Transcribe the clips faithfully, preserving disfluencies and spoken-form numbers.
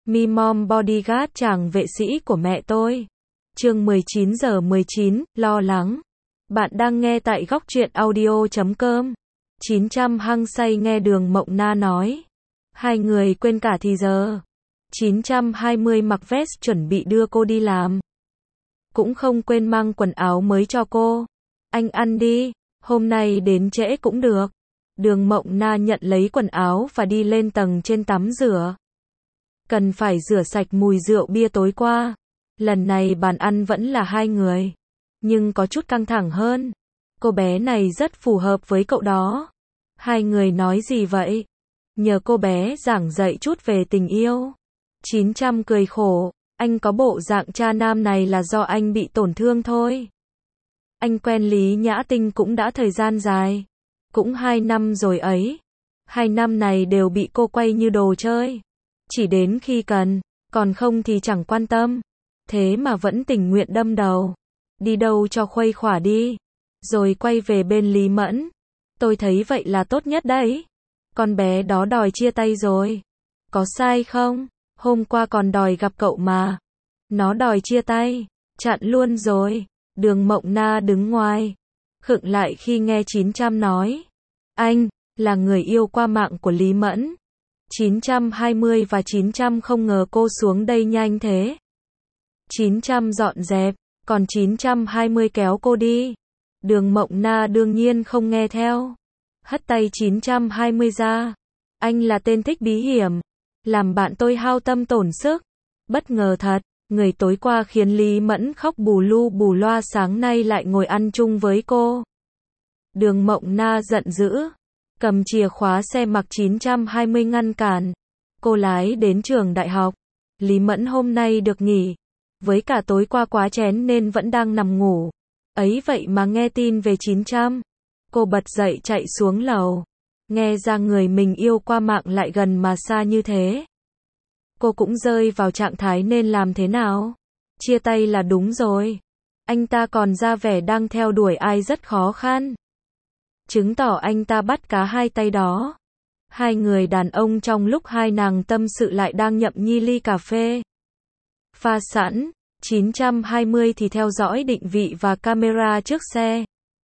Mi Mom Bodyguard chàng vệ sĩ của mẹ tôi. Chương mười chín giờ mười chín, lo lắng. Bạn đang nghe tại góc truyện audio chấm com. chín trăm hăng say nghe Đường Mộng Na nói. Hai người quên cả thì giờ. chín trăm hai mươi mặc vest chuẩn bị đưa cô đi làm. Cũng không quên mang quần áo mới cho cô. Anh ăn đi, hôm nay đến trễ cũng được. Đường Mộng Na nhận lấy quần áo và đi lên tầng trên tắm rửa. Cần phải rửa sạch mùi rượu bia tối qua. Lần này bàn ăn vẫn là hai người. Nhưng có chút căng thẳng hơn. Cô bé này rất phù hợp với cậu đó. Hai người nói gì vậy? Nhờ cô bé giảng dạy chút về tình yêu. chín trăm cười khổ. Anh có bộ dạng cha nam này là do anh bị tổn thương thôi. Anh quen Lý Nhã Tinh cũng đã thời gian dài. Cũng hai năm rồi ấy. Hai năm này đều bị cô quay như đồ chơi. Chỉ đến khi cần, còn không thì chẳng quan tâm. Thế mà vẫn tình nguyện đâm đầu. Đi đâu cho khuây khỏa đi. Rồi quay về bên Lý Mẫn. Tôi thấy vậy là tốt nhất đấy. Con bé đó đòi chia tay rồi. Có sai không? Hôm qua còn đòi gặp cậu mà. Nó đòi chia tay. Chặn luôn rồi. Đường Mộng Na đứng ngoài. Khựng lại khi nghe chín trăm nói. Anh, là người yêu qua mạng của Lý Mẫn. chín trăm hai mươi và chín trăm không ngờ cô xuống đây nhanh thế. chín trăm dọn dẹp, còn chín trăm hai mươi kéo cô đi. Đường Mộng Na đương nhiên không nghe theo. Hất tay chín trăm hai mươi ra. Anh là tên thích bí hiểm. Làm bạn tôi hao tâm tổn sức. Bất ngờ thật, người tối qua khiến Lý Mẫn khóc bù lu bù loa sáng nay lại ngồi ăn chung với cô. Đường Mộng Na giận dữ. Cầm chìa khóa xe mặc chín trăm hai mươi ngăn cản. Cô lái đến trường đại học. Lý Mẫn hôm nay được nghỉ. Với cả tối qua quá chén nên vẫn đang nằm ngủ. Ấy vậy mà nghe tin về chín trăm. Cô bật dậy chạy xuống lầu. Nghe ra người mình yêu qua mạng lại gần mà xa như thế. Cô cũng rơi vào trạng thái nên làm thế nào? Chia tay là đúng rồi. Anh ta còn ra vẻ đang theo đuổi ai rất khó khăn. Chứng tỏ anh ta bắt cá hai tay đó. Hai người đàn ông trong lúc hai nàng tâm sự lại đang nhậm nhi ly cà phê. Pha sẵn, chín trăm hai mươi thì theo dõi định vị và camera trước xe.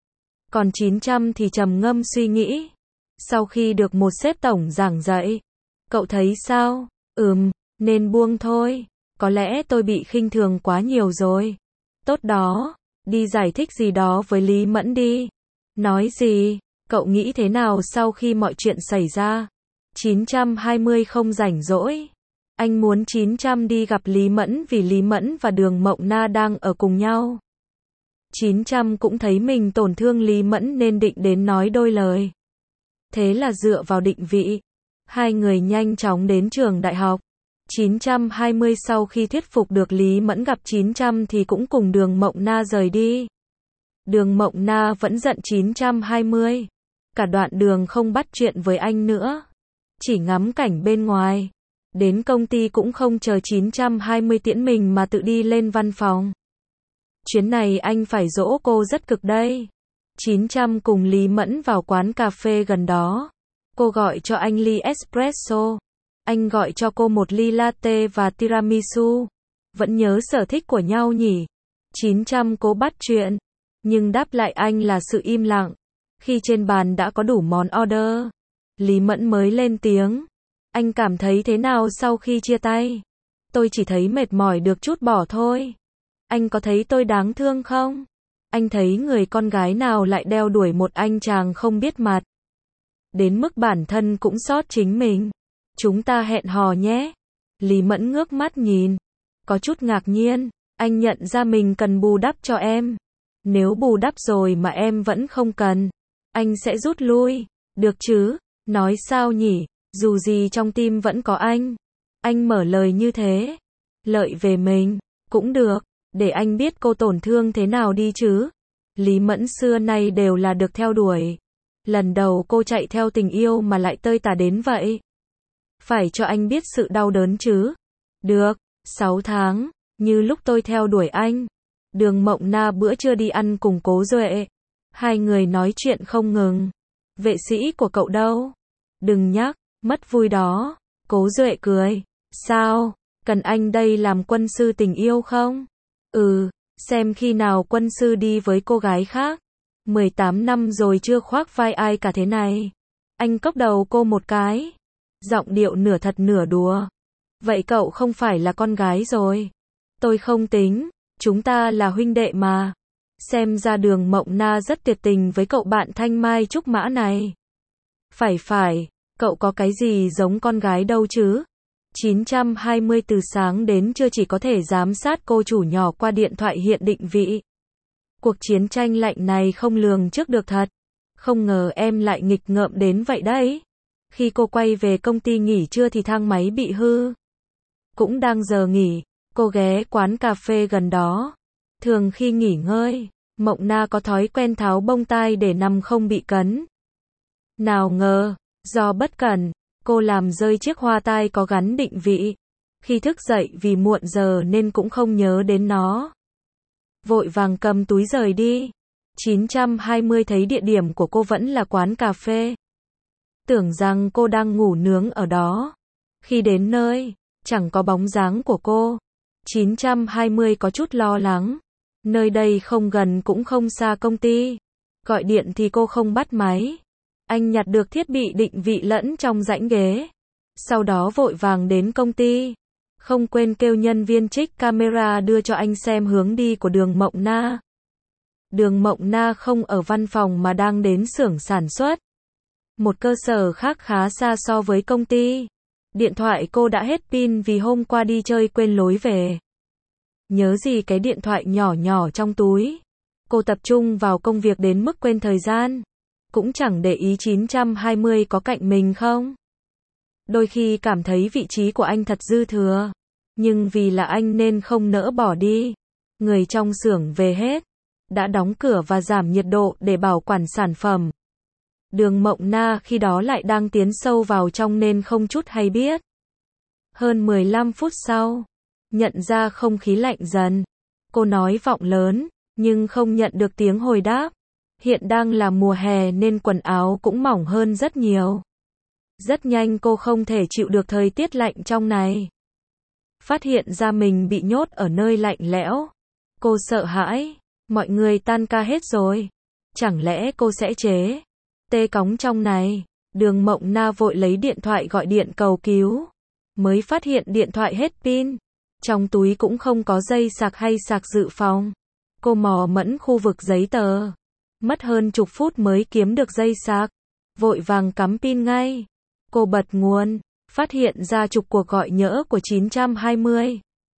Còn chín trăm thì trầm ngâm suy nghĩ. Sau khi được một sếp tổng giảng dạy. Cậu thấy sao? Ừm, nên buông thôi. Có lẽ tôi bị khinh thường quá nhiều rồi. Tốt đó, đi giải thích gì đó với Lý Mẫn đi. Nói gì? Cậu nghĩ thế nào sau khi mọi chuyện xảy ra? chín trăm hai mươi không rảnh rỗi. Anh muốn chín trăm đi gặp Lý Mẫn vì Lý Mẫn và Đường Mộng Na đang ở cùng nhau. chín trăm cũng thấy mình tổn thương Lý Mẫn nên định đến nói đôi lời. Thế là dựa vào định vị. Hai người nhanh chóng đến trường đại học. chín trăm hai mươi sau khi thuyết phục được Lý Mẫn gặp chín trăm thì cũng cùng Đường Mộng Na rời đi. Đường Mộng Na vẫn giận chín trăm hai mươi. Cả đoạn đường không bắt chuyện với anh nữa. Chỉ ngắm cảnh bên ngoài. Đến công ty cũng không chờ chín trăm hai mươi tiễn mình mà tự đi lên văn phòng. Chuyến này anh phải dỗ cô rất cực đây. chín trăm cùng Lý Mẫn vào quán cà phê gần đó. Cô gọi cho anh ly espresso. Anh gọi cho cô một ly latte và tiramisu. Vẫn nhớ sở thích của nhau nhỉ? chín trăm cố bắt chuyện. Nhưng đáp lại anh là sự im lặng. Khi trên bàn đã có đủ món order. Lý Mẫn mới lên tiếng. Anh cảm thấy thế nào sau khi chia tay? Tôi chỉ thấy mệt mỏi được chút bỏ thôi. Anh có thấy tôi đáng thương không? Anh thấy người con gái nào lại đeo đuổi một anh chàng không biết mặt. Đến mức bản thân cũng xót chính mình. Chúng ta hẹn hò nhé. Lý Mẫn ngước mắt nhìn. Có chút ngạc nhiên. Anh nhận ra mình cần bù đắp cho em. Nếu bù đắp rồi mà em vẫn không cần. Anh sẽ rút lui. Được chứ? Nói sao nhỉ? Dù gì trong tim vẫn có anh. Anh mở lời như thế. Lợi về mình. Cũng được. Để anh biết cô tổn thương thế nào đi chứ. Lý Mẫn xưa nay đều là được theo đuổi. Lần đầu cô chạy theo tình yêu mà lại tơi tả đến vậy. Phải cho anh biết sự đau đớn chứ. Được. sáu tháng. Như lúc tôi theo đuổi anh. Đường Mộng Na bữa trưa đi ăn cùng Cố Duệ. Hai người nói chuyện không ngừng. Vệ sĩ của cậu đâu? Đừng nhắc. Mất vui đó. Cố Duệ cười. Sao? Cần anh đây làm quân sư tình yêu không? Ừ, xem khi nào quân sư đi với cô gái khác. mười tám năm rồi chưa khoác vai ai cả thế này. Anh cốc đầu cô một cái. Giọng điệu nửa thật nửa đùa. Vậy cậu không phải là con gái rồi. Tôi không tính, chúng ta là huynh đệ mà. Xem ra Đường Mộng Na rất tuyệt tình với cậu bạn thanh mai trúc mã này. Phải phải, cậu có cái gì giống con gái đâu chứ. chín trăm hai mươi từ sáng đến trưa chỉ có thể giám sát cô chủ nhỏ qua điện thoại hiện định vị. Cuộc chiến tranh lạnh này không lường trước được thật. Không ngờ em lại nghịch ngợm đến vậy đấy. Khi cô quay về công ty nghỉ trưa thì thang máy bị hư. Cũng đang giờ nghỉ, cô ghé quán cà phê gần đó. Thường khi nghỉ ngơi, Mộng Na có thói quen tháo bông tai để nằm không bị cấn. Nào ngờ, do bất cẩn, cô làm rơi chiếc hoa tai có gắn định vị. Khi thức dậy vì muộn giờ nên cũng không nhớ đến nó. Vội vàng cầm túi rời đi. chín trăm hai mươi thấy địa điểm của cô vẫn là quán cà phê. Tưởng rằng cô đang ngủ nướng ở đó. Khi đến nơi, chẳng có bóng dáng của cô. chín trăm hai mươi có chút lo lắng. Nơi đây không gần cũng không xa công ty. Gọi điện thì cô không bắt máy. Anh nhặt được thiết bị định vị lẫn trong rãnh ghế. Sau đó vội vàng đến công ty. Không quên kêu nhân viên trích camera đưa cho anh xem hướng đi của Đường Mộng Na. Đường Mộng Na không ở văn phòng mà đang đến xưởng sản xuất. Một cơ sở khác khá xa so với công ty. Điện thoại cô đã hết pin vì hôm qua đi chơi quên lối về. Nhớ gì cái điện thoại nhỏ nhỏ trong túi. Cô tập trung vào công việc đến mức quên thời gian. Cũng chẳng để ý chín trăm hai mươi có cạnh mình không. Đôi khi cảm thấy vị trí của anh thật dư thừa. Nhưng vì là anh nên không nỡ bỏ đi. Người trong xưởng về hết. Đã đóng cửa và giảm nhiệt độ để bảo quản sản phẩm. Đường Mộng Na khi đó lại đang tiến sâu vào trong nên không chút hay biết. Hơn mười lăm phút sau, nhận ra không khí lạnh dần. Cô nói vọng lớn, nhưng không nhận được tiếng hồi đáp. Hiện đang là mùa hè nên quần áo cũng mỏng hơn rất nhiều. Rất nhanh cô không thể chịu được thời tiết lạnh trong này. Phát hiện ra mình bị nhốt ở nơi lạnh lẽo. Cô sợ hãi, mọi người tan ca hết rồi. Chẳng lẽ cô sẽ chế tê cóng trong này. Đường Mộng Na vội lấy điện thoại gọi điện cầu cứu. Mới phát hiện điện thoại hết pin. Trong túi cũng không có dây sạc hay sạc dự phòng. Cô mò mẫm khu vực giấy tờ. Mất hơn chục phút mới kiếm được dây sạc. Vội vàng cắm pin ngay. Cô bật nguồn. Phát hiện ra chục cuộc gọi nhỡ của chín trăm hai mươi.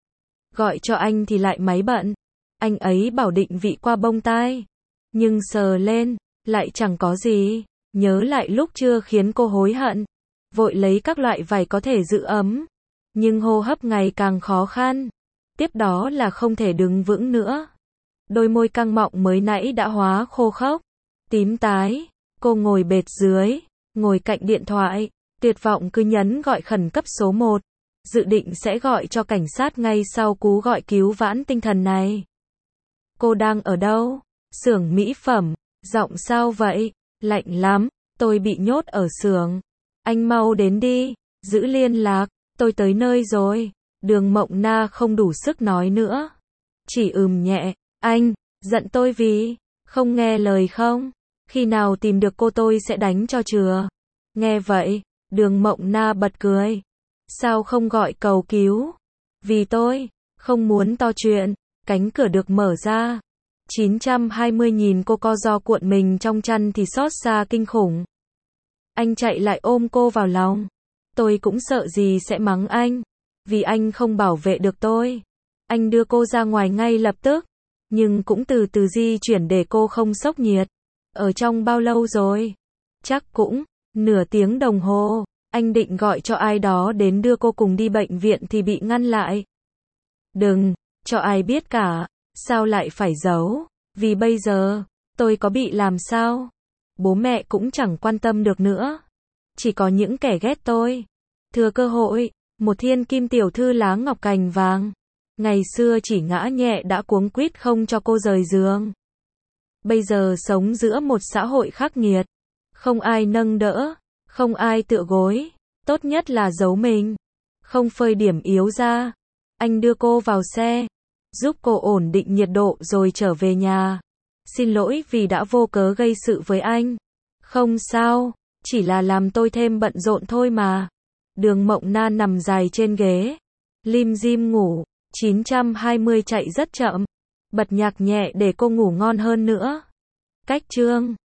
Gọi cho anh thì lại máy bận. Anh ấy bảo định vị qua bông tai. Nhưng sờ lên, lại chẳng có gì. Nhớ lại lúc trưa khiến cô hối hận. Vội lấy các loại vải có thể giữ ấm. Nhưng hô hấp ngày càng khó khăn. Tiếp đó là không thể đứng vững nữa. Đôi môi căng mọng mới nãy đã hóa khô khốc. Tím tái. Cô ngồi bệt dưới. Ngồi cạnh điện thoại. Tuyệt vọng cứ nhấn gọi khẩn cấp số một. Dự định sẽ gọi cho cảnh sát ngay sau cú gọi cứu vãn tinh thần này. Cô đang ở đâu? Xưởng mỹ phẩm. Giọng sao vậy? Lạnh lắm. Tôi bị nhốt ở xưởng. Anh mau đến đi. Giữ liên lạc. Tôi tới nơi rồi. Đường Mộng Na không đủ sức nói nữa. Chỉ ừm nhẹ. Anh, giận tôi vì không nghe lời không? Khi nào tìm được cô tôi sẽ đánh cho chừa. Nghe vậy, Đường Mộng Na bật cười. Sao không gọi cầu cứu? Vì tôi không muốn to chuyện. Cánh cửa được mở ra. chín trăm hai mươi nhìn cô co ro cuộn mình trong chăn thì xót xa kinh khủng. Anh chạy lại ôm cô vào lòng. Tôi cũng sợ gì sẽ mắng anh. Vì anh không bảo vệ được tôi. Anh đưa cô ra ngoài ngay lập tức. Nhưng cũng từ từ di chuyển để cô không sốc nhiệt. Ở trong bao lâu rồi? Chắc cũng nửa tiếng đồng hồ. Anh định gọi cho ai đó đến đưa cô cùng đi bệnh viện thì bị ngăn lại. Đừng cho ai biết cả. Sao lại phải giấu? Vì bây giờ tôi có bị làm sao? Bố mẹ cũng chẳng quan tâm được nữa. Chỉ có những kẻ ghét tôi. Thừa cơ hội, một thiên kim tiểu thư lá ngọc cành vàng. Ngày xưa chỉ ngã nhẹ đã cuống quýt không cho cô rời giường. Bây giờ sống giữa một xã hội khắc nghiệt. Không ai nâng đỡ, không ai tựa gối. Tốt nhất là giấu mình. không phơi điểm yếu ra. Anh đưa cô vào xe, giúp cô ổn định nhiệt độ rồi trở về nhà. Xin lỗi vì đã vô cớ gây sự với anh. Không sao, chỉ là làm tôi thêm bận rộn thôi mà. Đường Mộng Na nằm dài trên ghế, lim dim ngủ. chín trăm hai mươi chạy rất chậm, bật nhạc nhẹ để cô ngủ ngon hơn nữa. Cách chương